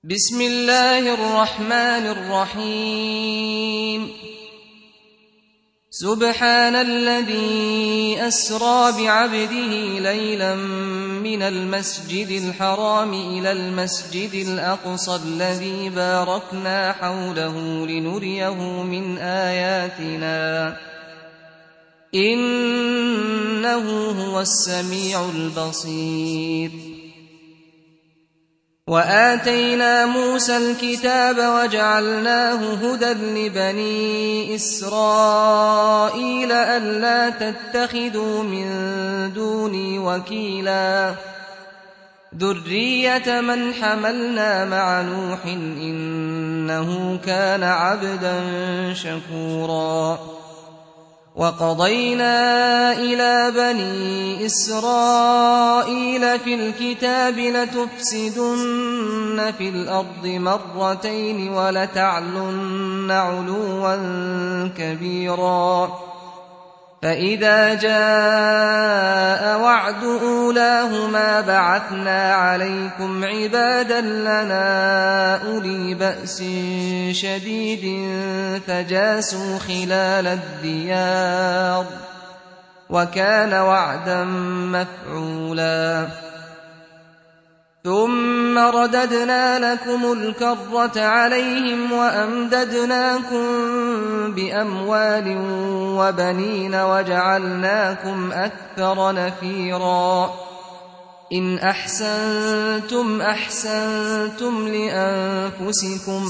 بسم الله الرحمن الرحيم سبحان الذي أسرى بعبده ليلا من المسجد الحرام إلى المسجد الأقصى الذي باركنا حوله لنريه من آياتنا إنه هو السميع البصير وآتينا موسى الكتاب وجعلناه هدى لبني إسرائيل ألا تتخذوا من دوني وكيلا ذرية من حملنا مع نوح إنه كان عبدا شكورا وقضينا إلى بني إسرائيل في الكتاب لتفسدن في الأرض مرتين ولتعلن علوا كبيرا فإذا جاء وعد أولاهما بعثنا عليكم عبادا لنا أولي بأس شديد فجاسوا خلال الديار وكان وعدا مفعولا ثم رددنا لكم الكرة عليهم وأمددناكم بأموال وبنين وجعلناكم أكثر نفيرا إن أحسنتم أحسنتم لأنفسكم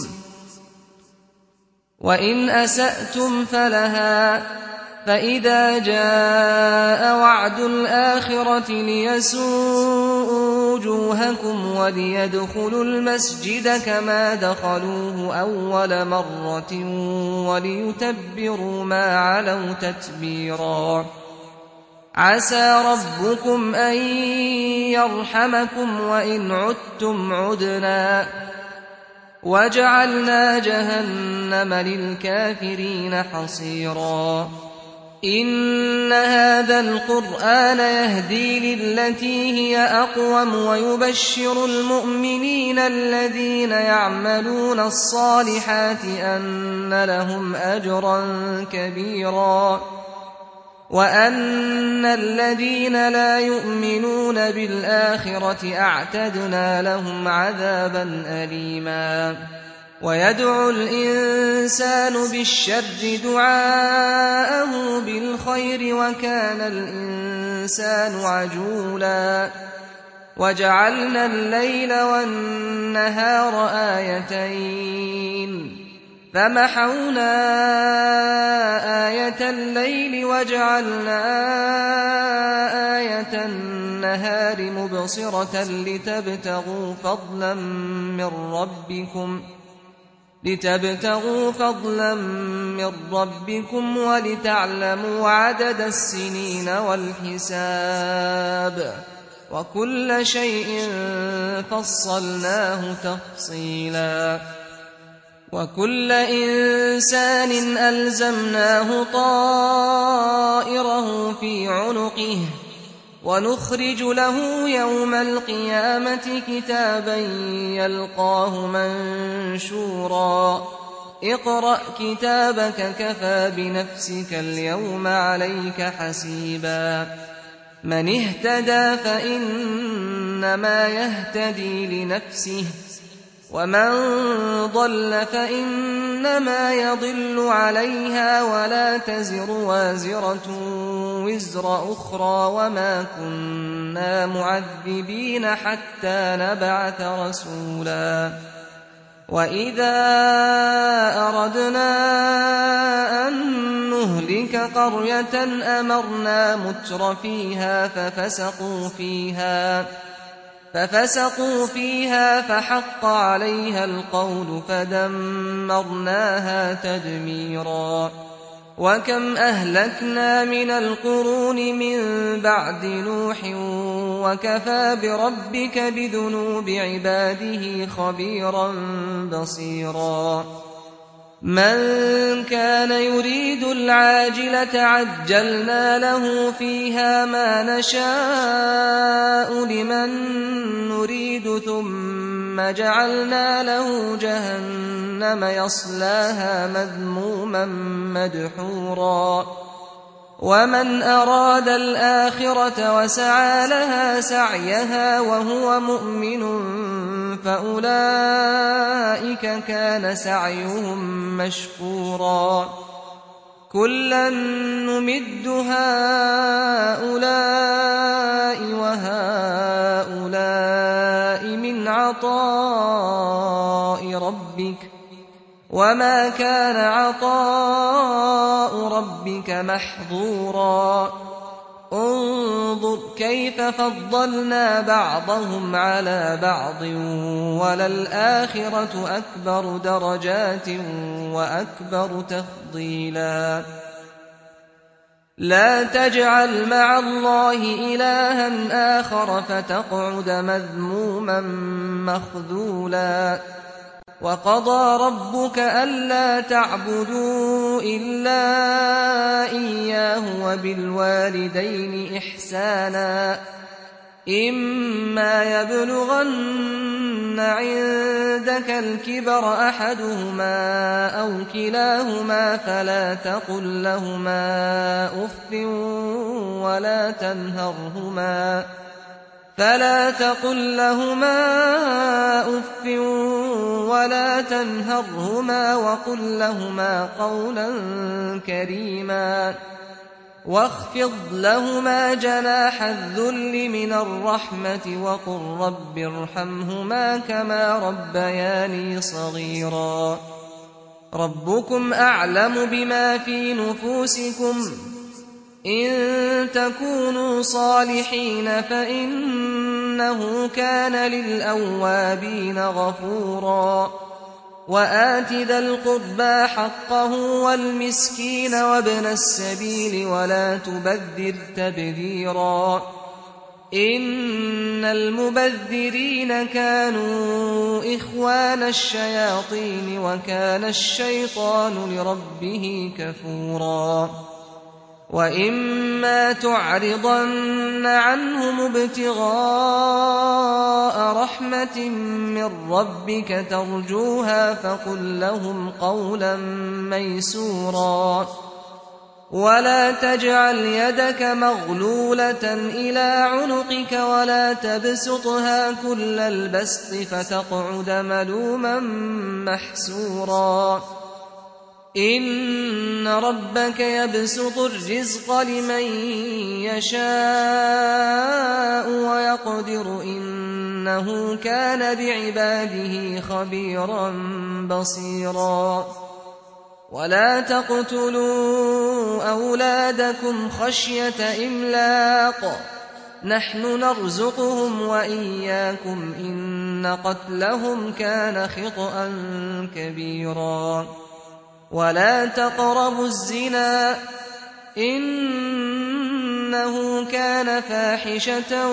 وإن أسأتم فلها فإذا جاء وعد الآخرة ليسوءوا وجوهكم وليدخلوا المسجد كما دخلوه أول مرة وليتبروا ما علوا تتبيرا عسى ربكم أن يرحمكم وإن عدتم عدنا وجعلنا جهنم للكافرين حصيرا إن هذا القرآن يهدي للتي هي أقوم ويبشر المؤمنين الذين يعملون الصالحات أن لهم أجرا كبيرا وأن الذين لا يؤمنون بالآخرة أعتدنا لهم عذابا أليما ويدعو الإنسان بالشر دعاءه بالخير وكان الإنسان عجولا وجعلنا الليل والنهار آيتين فمحونا آية الليل وجعلنا آية النهار مبصرة لتبتغوا فضلا من ربكم ولتعلموا عدد السنين والحساب وكل شيء فصلناه تفصيلا وكل إنسان ألزمناه طائره في عنقه ونخرج له يوم القيامة كتابا يلقاه منشورا اقرأ كتابك كفى بنفسك اليوم عليك حسيبا من اهتدى فإنما يهتدي لنفسه ومن ضل فإنما يضل عليها ولا تزر وازرة وزر أخرى وما كنا معذبين حتى نبعث رسولا وإذا أردنا أن نهلك قرية أمرنا متر فيها ففسقوا فيها فحق عليها القول فدمرناها تدميرا وكم أهلكنا من القرون من بعد نوح وكفى بربك بذنوب عباده خبيرا بصيرا من كان يريد العاجلة عجلنا له فيها ما نشاء لمن نريد ثم ثم جعلنا له جهنم يصلاها مذموما مدحورا ومن أراد الآخرة وسعى لها سعيها وهو مؤمن فأولئك كان سعيهم مشكورا كلا نمد هؤلاء وهؤلاء من عطاء ربك وما كان عطاء ربك محظورا انظر كيف فضلنا بعضهم على بعض وللآخرة أكبر درجات وأكبر تفضيلا لا تجعل مع الله إلها آخر فتقعد مذموما مخذولا وقضى ربك ألا تعبدوا إلا إياه وبالوالدين إحسانا إما يبلغن عندك الكبر أحدهما أو كلاهما فلا تقل لهما أف ولا تنهرهما وقل لهما قولا كريما واخفض لهما جناح الذل من الرحمة وقل رب ارحمهما كما ربياني صغيرا ربكم أعلم بما في نفوسكم إن تكونوا صالحين فإنه كان للأوابين غفورا وآت ذا القربى حقه والمسكين وابن السبيل ولا تبذر تبذيرا إن المبذرين كانوا إخوان الشياطين وكان الشيطان لربه كفورا وإما تعرضن عنهم ابتغاء رحمة من ربك ترجوها فقل لهم قولا ميسورا ولا تجعل يدك مغلولة إلى عنقك ولا تبسطها كل البسط فتقعد ملوما محسورا إن ربك يبسط الرزق لمن يشاء ويقدر إنه كان بعباده خبيرا بصيرا ولا تقتلوا أولادكم خشية إملاق نحن نرزقهم وإياكم إن قتلهم كان خطأ كبيرا ولا تقربوا الزنا إنه كان فاحشة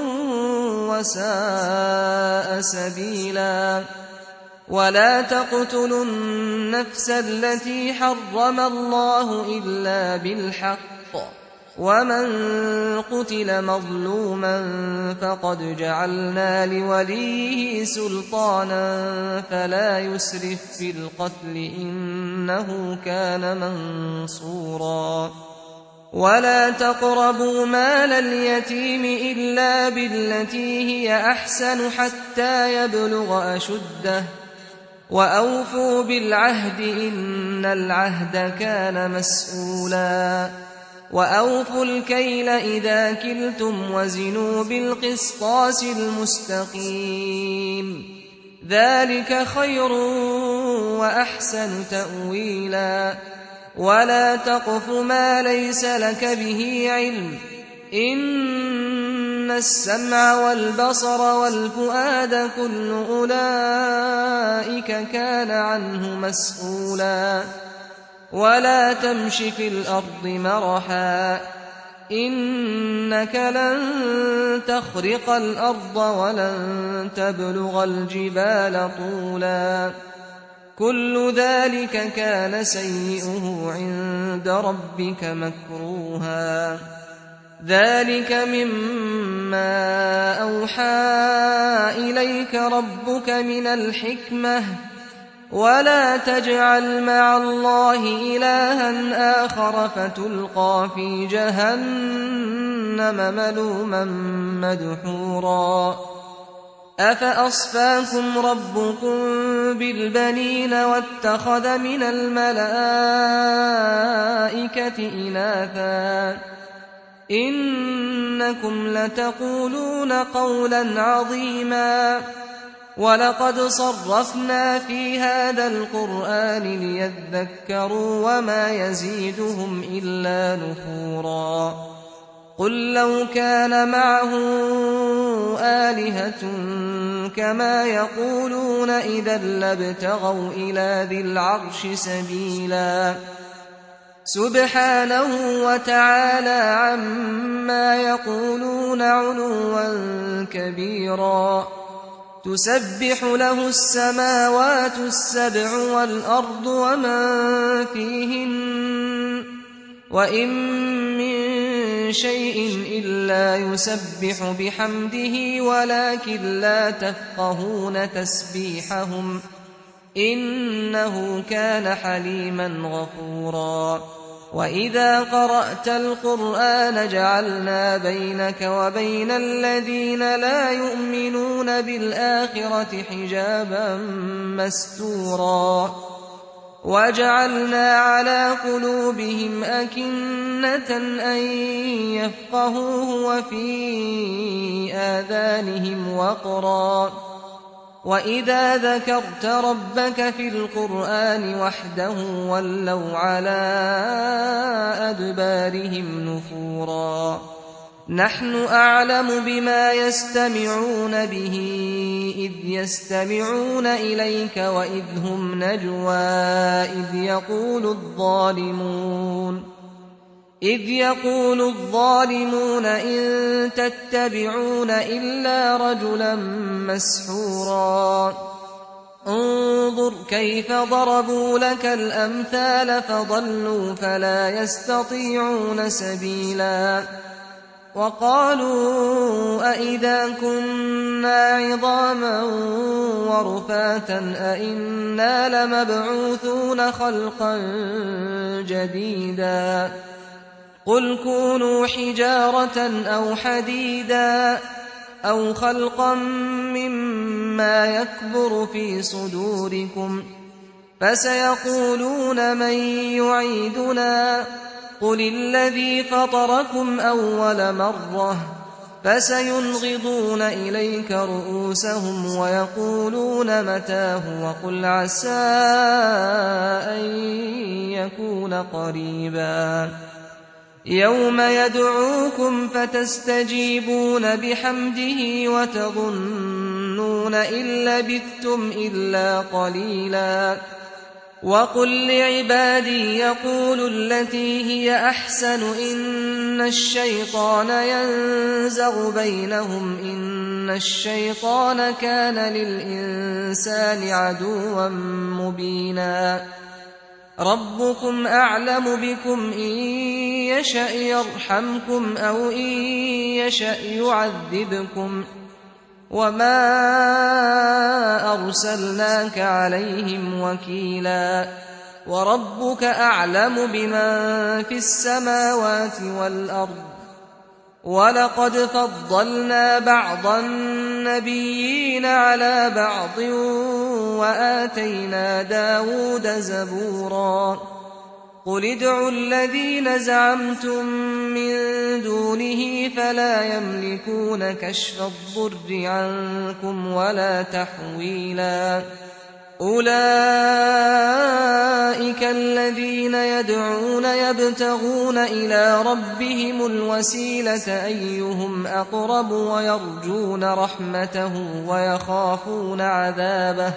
وساء سبيلا ولا تقتلوا النفس التي حرم الله إلا بالحق ومن قتل مظلوما فقد جعلنا لوليه سلطانا فلا يسرف في القتل إنه كان منصورا ولا تقربوا مال اليتيم إلا بالتي هي أحسن حتى يبلغ أشده وأوفوا بالعهد إن العهد كان مسؤولا وأوفوا الكيل إذا كلتم وزنوا بالقسطاس المستقيم ذلك خير وأحسن تأويلا ولا تقف ما ليس لك به علم إن السمع والبصر والفؤاد كل أولئك كان عنه مسؤولا ولا تمش في الأرض مرحا إنك لن تخرق الأرض ولن تبلغ الجبال طولا كل ذلك كان سيئه عند ربك مكروها ذلك مما أوحى إليك ربك من الحكمة ولا تجعل مع الله إلها آخر فتلقى في جهنم ملوما مدحورا أفأصفاكم ربكم بالبنين واتخذ من الملائكة إناثا إنكم لتقولون قولا عظيما ولقد صرفنا في هذا القرآن ليذكروا وما يزيدهم إلا نفورا قل لو كان معه آلهة كما يقولون إذا لابتغوا إلى ذي العرش سبيلا سبحانه وتعالى عما يقولون علوا كبيرا تسبح له السماوات السبع والأرض ومن فيهن وإن من شيء إلا يسبح بحمده ولكن لا تفقهون تسبيحهم إنه كان حليما غفورا وإذا قرأت القرآن جعلنا بينك وبين الذين لا يؤمنون بالآخرة حجابا مستورا وجعلنا على قلوبهم أكنة أن يفقهوه وفي آذانهم وقرا وإذا ذكرت ربك في القرآن وحده ولوا على أدبارهم نفورا نحن أعلم بما يستمعون به إذ يستمعون إليك وإذ هم نجوى إذ يقول الظالمون إن تتبعون إلا رجلا مسحورا انظر كيف ضربوا لك الأمثال فضلوا فلا يستطيعون سبيلا وقالوا أئذا كنا عظاما ورفاتا أئنا لمبعوثون خلقا جديدا قل كونوا حجارة أو حديدا أو خلقا مما يكبر في صدوركم فسيقولون من يعيدنا قل الذي فطركم أول مرة فسينغضون إليك رؤوسهم ويقولون متاه وقل عسى أن يكون قريبا يوم يدعوكم فتستجيبون بحمده وتظنون إن لبثتم إلا قليلا وقل لعبادي يقولوا التي هي أحسن إن الشيطان ينزغ بينهم إن الشيطان كان للإنسان عدوا مبينا ربكم أعلم بكم إن يشأ يرحمكم أو إن يشأ يعذبكم وما أرسلناك عليهم وكيلا وربك أعلم بمن في السماوات والأرض ولقد فضلنا بعض النبيين على بعض وآتينا داود زبورا قل ادعوا الذين زعمتم من دونه فلا يملكون كشف الضر عنكم ولا تحويلا أولئك الذين يدعون يبتغون إلى ربهم الوسيلة أيهم أقرب ويرجون رحمته ويخافون عذابه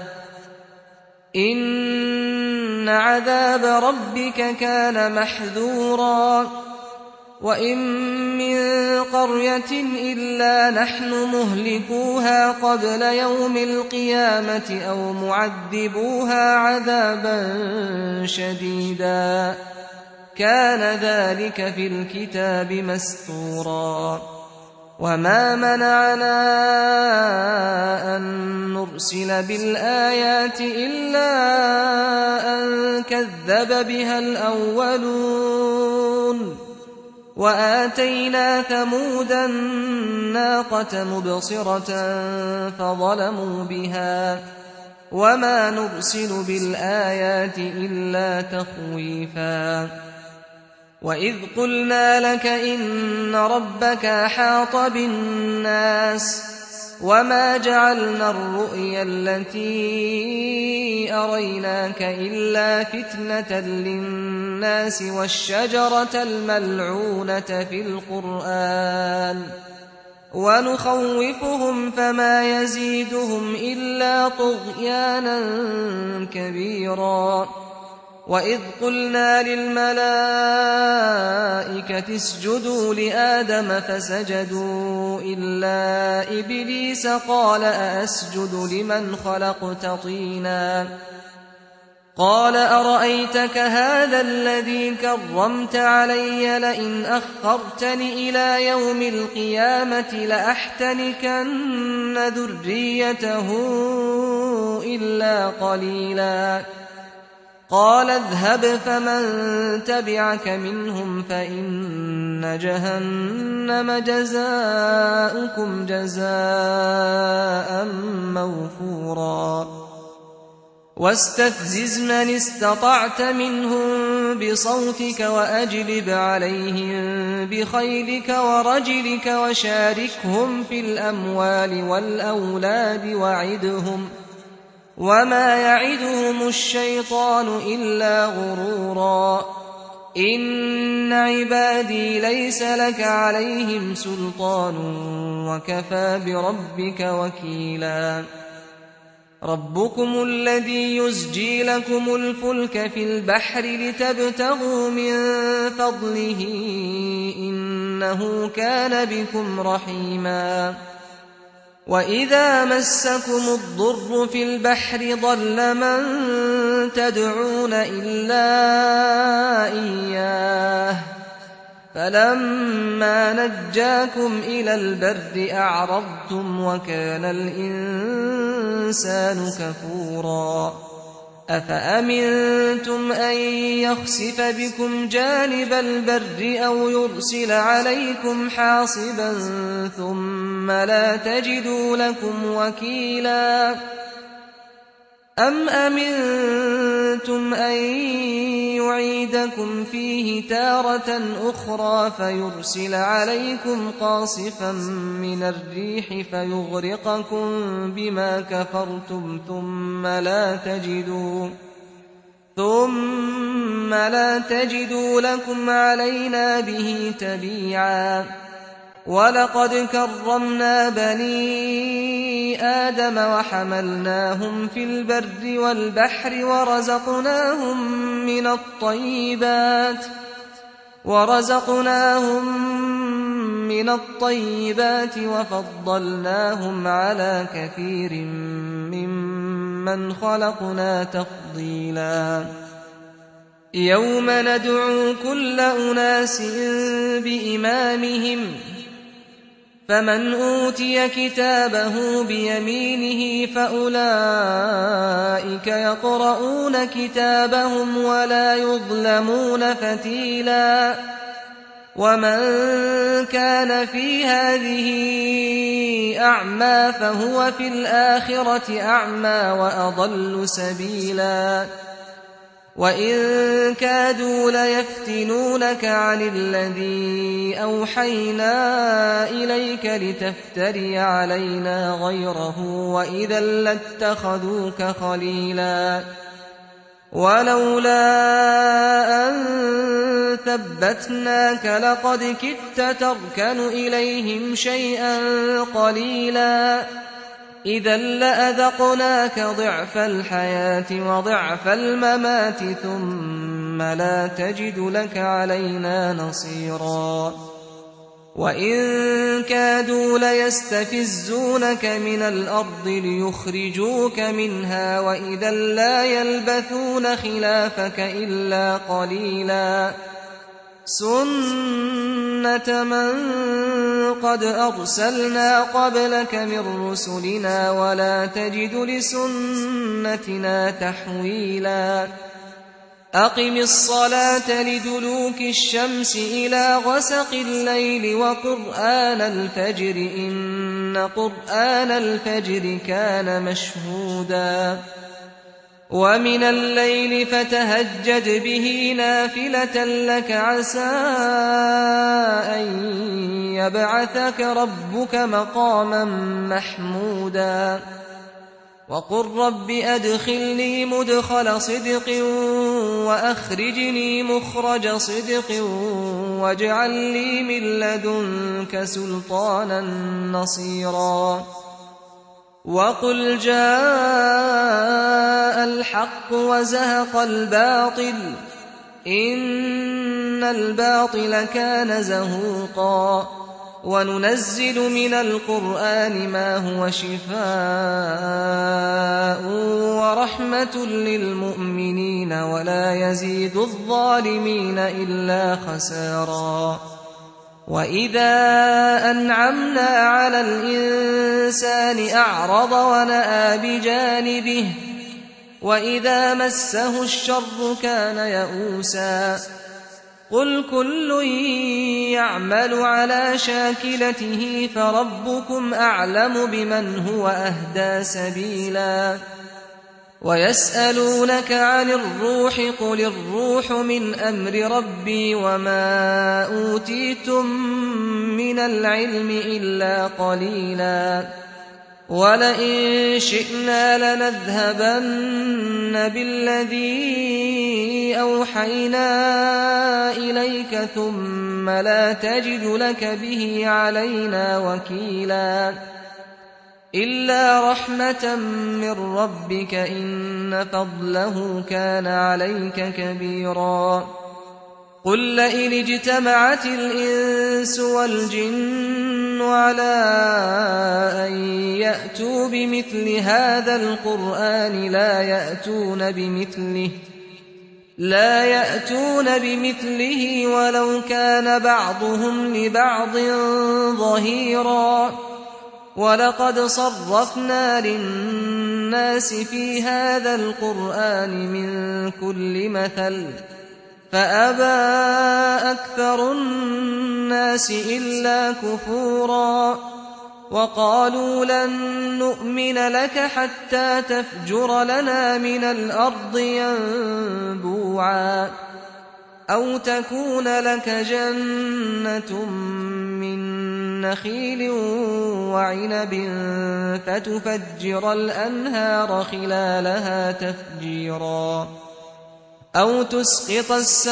إن عذاب ربك كان محذورا وإن من قرية إلا نحن مهلكوها قبل يوم القيامة أو معذبوها عذابا شديدا كان ذلك في الكتاب مسطورا وما منعنا أن نرسل بالآيات إلا أن كذب بها الأولون وآتينا ثمود الناقة مبصرة فظلموا بها وما نرسل بالآيات إلا تخويفا وإذ قلنا لك إن ربك أحاط بالناس وما جعلنا الرؤيا التي أريناك إلا فتنة للناس والشجرة الملعونة في القرآن ونخوفهم فما يزيدهم إلا طغيانا كبيرا وإذ قلنا للملائكة اسجدوا لآدم فسجدوا إلا إبليس قال أأسجد لمن خلقت طينا قال أرأيتك هذا الذي كرمت علي لئن أخرتني إلى يوم القيامة لأحتنكن ذريته إلا قليلا قال اذهب فمن تبعك منهم فإن جهنم جزاؤكم جزاء موفورا واستفزز من استطعت منهم بصوتك وأجلب عليهم بخيلك ورجلك وشاركهم في الأموال والأولاد وعدهم وما يعدهم الشيطان إلا غرورا إن عبادي ليس لك عليهم سلطان وكفى بربك وكيلا ربكم الذي يزجي لكم الفلك في البحر لتبتغوا من فضله إنه كان بكم رحيما وإذا مسكم الضر في البحر ضل من تدعون إلا إياه فلما نجاكم إلى البر أعرضتم وكان الإنسان كفورا أفأمنتم أن يخسف بكم جانب البر أو يرسل عليكم حاصبا ثم لا تجدوا لكم وكيلا أم أمنتم أن يعيدكم فيه تارة أخرى فيرسل عليكم قاصفا من الريح فيغرقكم بما كفرتم ثم لا تجدوا لكم علينا به تبيعا ولقد كرمنا بني آدم وحملناهم في البر والبحر ورزقناهم من الطيبات وفضلناهم على كثير ممن خلقنا تفضيلا يوم ندعو كل أناس بإمامهم فمن أوتي كتابه بيمينه فأولئك يقرؤون كتابهم ولا يظلمون فتيلا ومن كان في هذه أعمى فهو في الآخرة أعمى وأضل سبيلا وإن كادوا ليفتنونك عن الذي أوحينا إليك لتفتري علينا غيره وإذا لاتخذوك خليلا ولولا أن ثبتناك لقد كدت تركن إليهم شيئا قليلا إذا لأذقناك ضعف الحياة وضعف الممات ثم لا تجد لك علينا نصيرا وإن كادوا ليستفزونك من الأرض ليخرجوك منها وإذا لا يلبثون خلافك إلا قليلا سُنَّةَ مَن قَدْ أَرْسَلْنَا قَبْلَكَ مِن رُّسُلِنَا وَلَا تَجِدُ لِسُنَّتِنَا تَحْوِيلًا أَقِمِ الصَّلَاةَ لِدُلُوكِ الشَّمْسِ إِلَىٰ غَسَقِ اللَّيْلِ وَقُرْآنَ الْفَجْرِ ۖ إِنَّ قُرْآنَ الْفَجْرِ كَانَ مَشْهُودًا وَمِنَ اللَّيْلِ فَتَهَجَّدْ بِهِ نَافِلَةً لَّكَ عَسَىٰ أَن يَبْعَثَكَ رَبُّكَ مَقَامًا مَّحْمُودًا وَقُل رَّبِّ أَدْخِلْنِي مُدْخَلَ صِدْقٍ وَأَخْرِجْنِي مُخْرَجَ صِدْقٍ وَاجْعَل لِّي مِن لَّدُنكَ سُلْطَانًا نَّصِيرًا وَقُلْ جَاءَ الْحَقُّ وَزَهَقَ الْبَاطِلُ إِنَّ الْبَاطِلَ كَانَ زَهُوقًا وَنُنَزِّلُ مِنَ الْقُرْآنِ مَا هُوَ شِفَاءٌ وَرَحْمَةٌ لِّلْمُؤْمِنِينَ وَلَا يَزِيدُ الظَّالِمِينَ إِلَّا خَسَارًا وَإِذَا أَنْعَمْنَا عَلَى الْإِنسَانِ أَعْرَضَ وَنَأَىٰ بِجَانِبِهِ وَإِذَا مَسَّهُ الشَّرُّ كَانَ يَئُوسًا قُلْ كُلٌّ يَعْمَلُ عَلَىٰ شَاكِلَتِهِ فَرَبُّكُمْ أَعْلَمُ بِمَنْ هُوَ أَهْدَىٰ سَبِيلًا وَيَسْأَلُونَكَ عَنِ الرُّوحِ قُلِ الرُّوحُ مِنْ أَمْرِ رَبِّي وَمَا أُوتِيتُم مِّنَ الْعِلْمِ إِلَّا قَلِيلًا وَلَئِن شِئْنَا لَنَذْهَبَنَّ بِالَّذِي أَوْحَيْنَا إِلَيْكَ ثُمَّ لَا تَجِدُ لَكَ بِهِ عَلَيْنَا وَكِيلًا إِلَّا رَحْمَةً مِّن رَّبِّكَ إِنَّ فَضْلَهُ كَانَ عَلَيْكَ كَبِيرًا قُل لَّئِنِ اجْتَمَعَتِ الْإِنسُ وَالْجِنُّ عَلَىٰ أَن يَأْتُوا بِمِثْلِ هَٰذَا الْقُرْآنِ لَا يَأْتُونَ بِمِثْلِهِ وَلَوْ كَانَ بَعْضُهُمْ لِبَعْضٍ ظَهِيرًا وَلَقَدْ صَرَّفْنَا لِلنَّاسِ فِي هَٰذَا الْقُرْآنِ مِن كُلِّ مَثَلٍ فَأَبَىٰ أَكْثَرُ النَّاسِ إِلَّا كُفُورًا وَقَالُوا لَن نُّؤْمِنَ لَكَ حَتَّىٰ تَفْجُرَ لَنَا مِنَ الْأَرْضِ يَنبُوعًا أَوْ تَكُونَ لَكَ جَنَّةٌ مِّن نَّخِيلٍ وَعِنَبٍ فَتُفَجِّرَ الْأَنْهَارَ خِلَالَهَا تَفْجِيرًا أَوْ تُسْقِطَ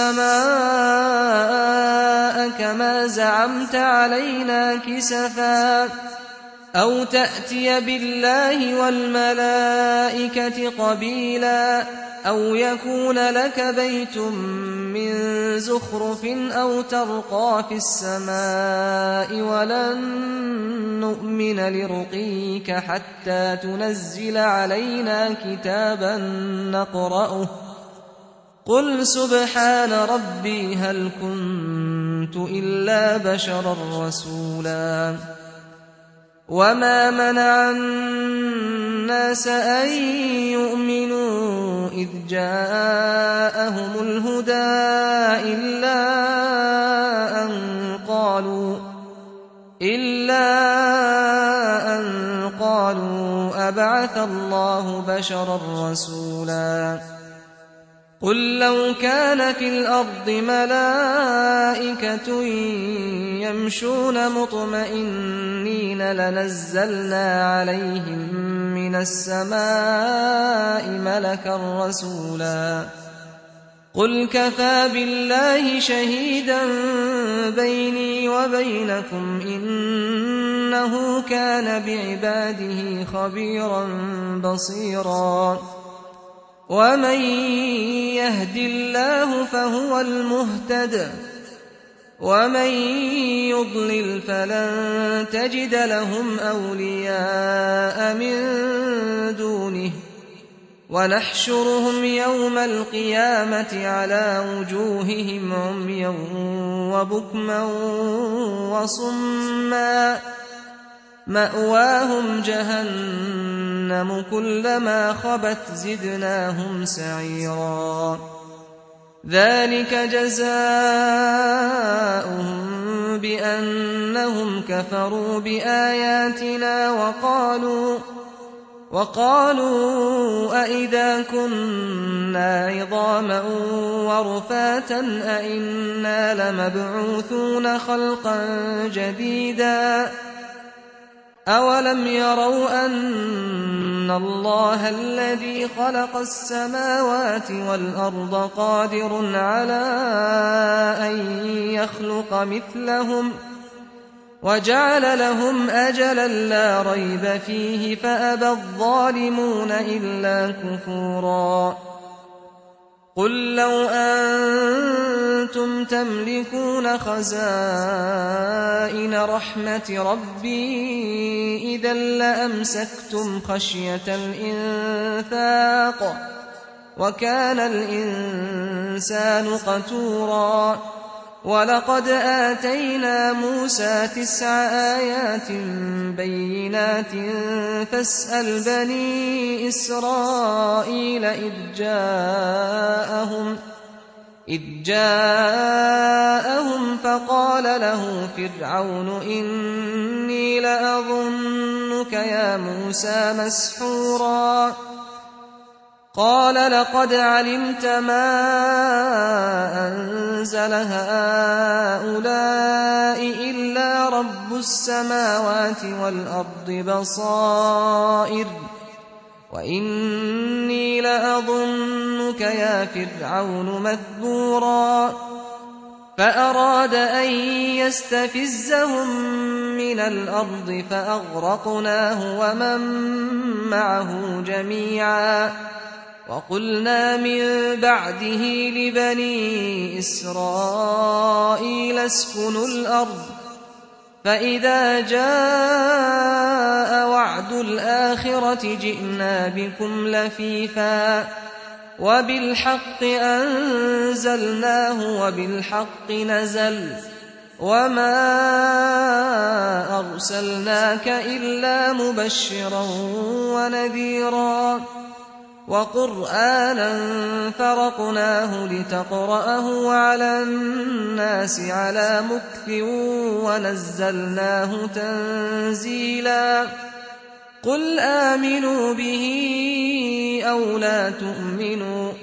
السَّمَاءَ كَمَا زَعَمْتَ عَلَيْنَا كِسَفًا أَوْ تَأْتِيَ بِاللَّهِ وَالْمَلَائِكَةِ قَبِيلًا أَوْ يَكُونَ لَكَ بَيْتٌ مِّن زُخْرُفٍ أَوْ تَرْقَىٰ فِي السَّمَاءِ وَلَن نُّؤْمِنَ لِرُقِيِّكَ حَتَّىٰ تُنَزِّلَ عَلَيْنَا كِتَابًا نَّقْرَؤُهُ قُلْ سُبْحَانَ رَبِّي هَلْ كُنتُ إِلَّا بَشَرًا رَّسُولًا وَمَا مَنَعَ النَّاسَ أَن يُؤْمِنُوا إِذْ جَاءَهُمُ الْهُدَىٰ إِلَّا أَن قَالُوا أَبَعَثَ اللَّهُ بَشَرًا رَّسُولًا قُل لَّوْ كَانَ فِي الْأَرْضِ مَلَائِكَةٌ يَمْشُونَ مُطْمَئِنِّينَ لَنَزَّلْنَا عَلَيْهِم مِّنَ السَّمَاءِ مَلَكًا رَّسُولًا قُلْ كَفَىٰ بِاللَّهِ شَهِيدًا بَيْنِي وَبَيْنَكُمْ ۚ إِنَّهُ كَانَ بِعِبَادِهِ خَبِيرًا بَصِيرًا وَمَن يَهْدِ اللَّهُ فَهُوَ الْمُهْتَدِ ۖ وَمَن يُضْلِلْ فَلَن تَجِدَ لَهُمْ أَوْلِيَاءَ مِن دُونِهِ ونحشرهم يوم القيامة على وجوههم عميا وبكما وصما مأواهم جهنم كلما خبت زدناهم سعيرا ذلك جزاؤهم بأنهم كفروا بآياتنا وقالوا أئذا كنا عظاما ورفاتا أئنا لمبعوثون خلقا جديدا أولم يروا أن الله الذي خلق السماوات والأرض قادر على أن يخلق مثلهم وجعل لهم أجلا لا ريب فيه فأبى الظالمون إلا كفورا قل لو أنتم تملكون خزائن رحمة ربي إذا لأمسكتم خشية الإنفاق وكان الإنسان قتورا ولقد آتينا موسى 9 آيات بينات فاسأل بني إسرائيل إذ جاءهم فقال له فرعون إني لأظنك يا موسى مسحورا قال لقد علمت ما أنزل هؤلاء إلا رب السماوات والأرض بصائر وإني لأظنك يا فرعون مذبورا فأراد أن يستفزهم من الأرض فأغرقناه ومن معه جميعا وقلنا من بعده لبني إسرائيل اسكنوا الأرض فإذا جاء وعد الآخرة جئنا بكم لفيفا وبالحق أنزلناه وبالحق نزل وما أرسلناك إلا مبشرا ونذيرا وقرآنا فرقناه لتقرأه على الناس على مكث ونزلناه تنزيلا قل آمنوا به أو لا تؤمنوا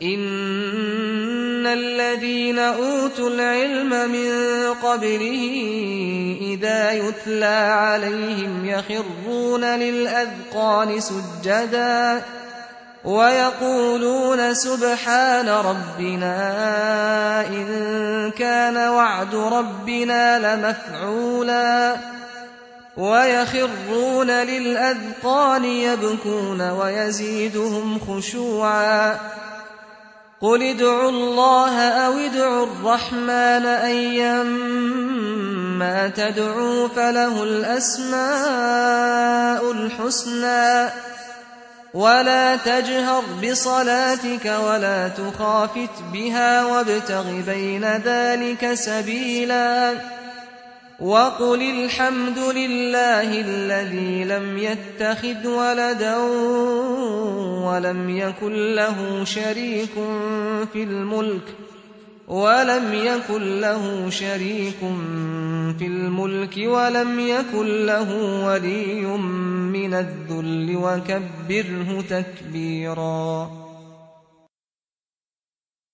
إن الذين أوتوا العلم من قبله إذا يتلى عليهم يخرون للأذقان سجدا ويقولون سبحان ربنا إن كان وعد ربنا لمفعولا ويخرون للأذقان يبكون ويزيدهم خشوعا قل ادعوا الله أو ادعوا الرحمن أيما تدعوا فله الأسماء الحسنى ولا تجهر بصلاتك ولا تخافت بها وابتغ بين ذلك سبيلا وقل الحمد لله الذي لم يتخذ ولدا ولم يكن له شريك في الملك ولم يكن له ولي من الذل وكبره تكبيرا.